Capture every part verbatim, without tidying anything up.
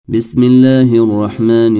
بسم الله الرحمن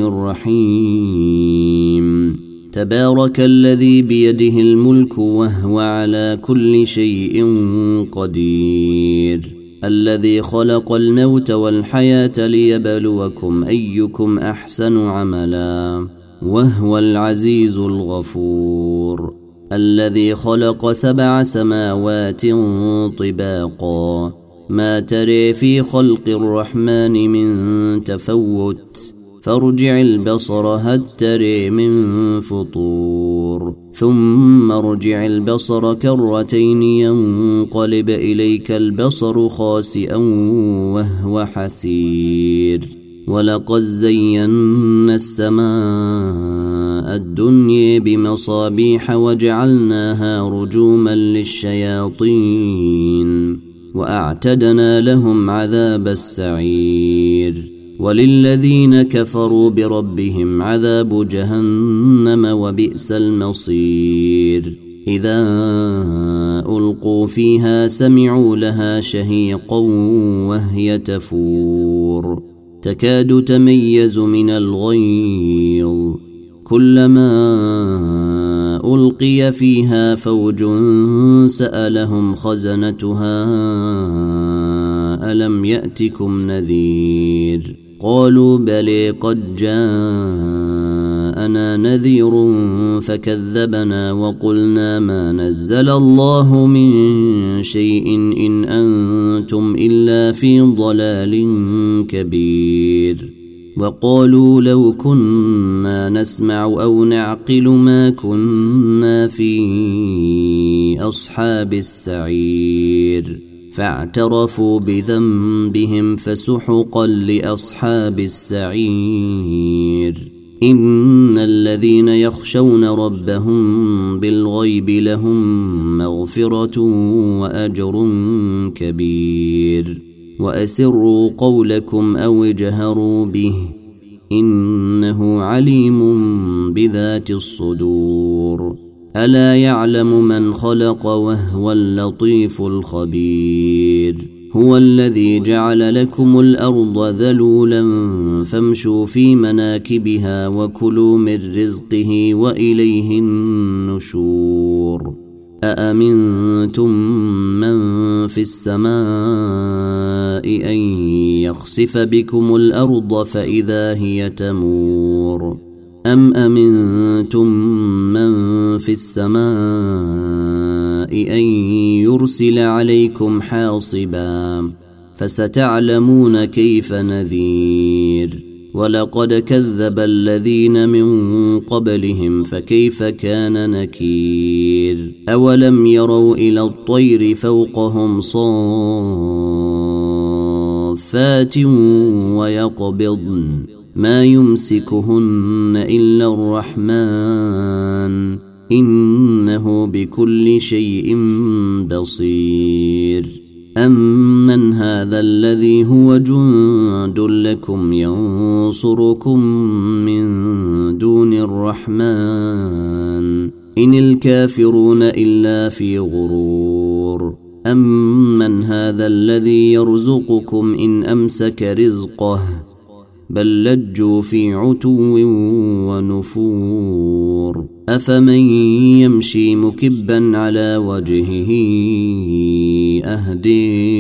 الرحيم. تبارك الذي بيده الملك وهو على كل شيء قدير، الذي خلق الموت والحياة ليبلوكم أيكم أحسن عملا، وهو العزيز الغفور، الذي خلق سبع سماوات طباقا، ما تري في خلق الرحمن من تفوت، فارجع البصر هل تري من فطور، ثم ارجع البصر كرتين ينقلب إليك البصر خاسئا وهو حسير. ولقد زينا السماء الدنيا بمصابيح وجعلناها رجوما للشياطين وأعتدنا لهم عذاب السعير. وللذين كفروا بربهم عذاب جهنم وبئس المصير. إذا ألقوا فيها سمعوا لها شهيقا وهي تفور، تكاد تميز من الغيظ، كلما ألقي فيها فوج سألهم خزنتها ألم يأتكم نذير، قالوا بلى قد جاءنا نذير فكذبنا وقلنا ما نزل الله من شيء إن أنتم إلا في ضلال كبير. وقالوا لو كنا نسمع أو نعقل ما كنا في أصحاب السعير، فاعترفوا بذنبهم فسحقا لأصحاب السعير. إن الذين يخشون ربهم بالغيب لهم مغفرة وأجر كبير. وأسروا قولكم أو اجهروا به إنه عليم بذات الصدور. ألا يعلم من خلق وهو اللطيف الخبير. هو الذي جعل لكم الأرض ذلولا فامشوا في مناكبها وكلوا من رزقه وإليه النشور. أأمنتم من في السماء أن يخسف بكم الأرض فإذا هي تمور، أم أمنتم من في السماء أن يرسل عليكم حاصبا، فستعلمون كيف نذير. ولقد كذب الذين من قبلهم فكيف كان نكير. أولم يروا إلى الطير فوقهم صافات ويقبضن ما يمسكهن إلا الرحمن إنه بكل شيء بصير. أمن هذا الذي هو جند لكم ينصركم من دون الرحمن إن الكافرون إلا في غرور. أمن هذا الذي يرزقكم إن أمسك رزقه بل لجوا في عتو ونفور. أفمن يمشي مكبا على وجهه أهدي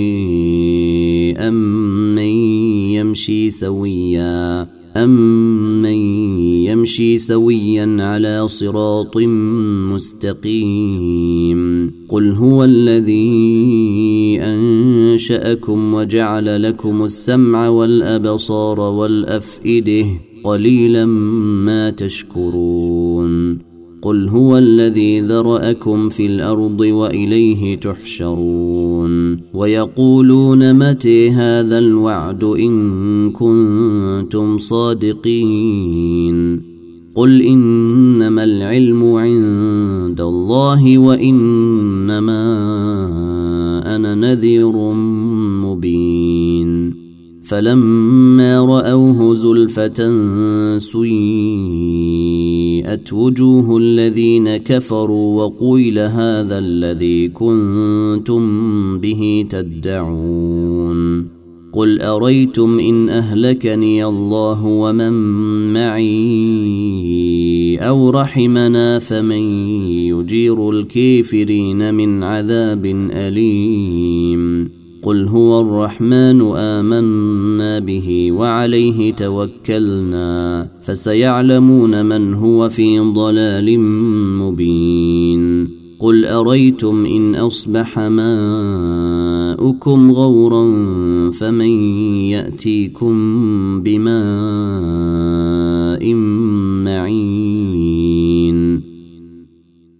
أم من يمشي سويا أمن يمشي سويا على صراط مستقيم. قل هو الذي أنشأكم وجعل لكم السمع والأبصار والأفئدة قليلا ما تشكرون. قل هو الذي ذرأكم في الأرض وإليه تحشرون. ويقولون متى هذا الوعد إن كنتم صادقين. قل إنما العلم عند الله وإنما أنا نذير مبين. فلما رأوه زلفة سيئت وجوه الذين كفروا وقيل هذا الذي كنتم به تدعون. قل أريتم إن أهلكني الله ومن معي أو رحمنا فمن يجير الكافرين من عذاب أليم قل هو الرحمن آمنا به وعليه توكلنا فسيعلمون من هو في ضلال مبين قل أريتم إن أصبح ماؤكم غورا فمن يأتيكم بماء معين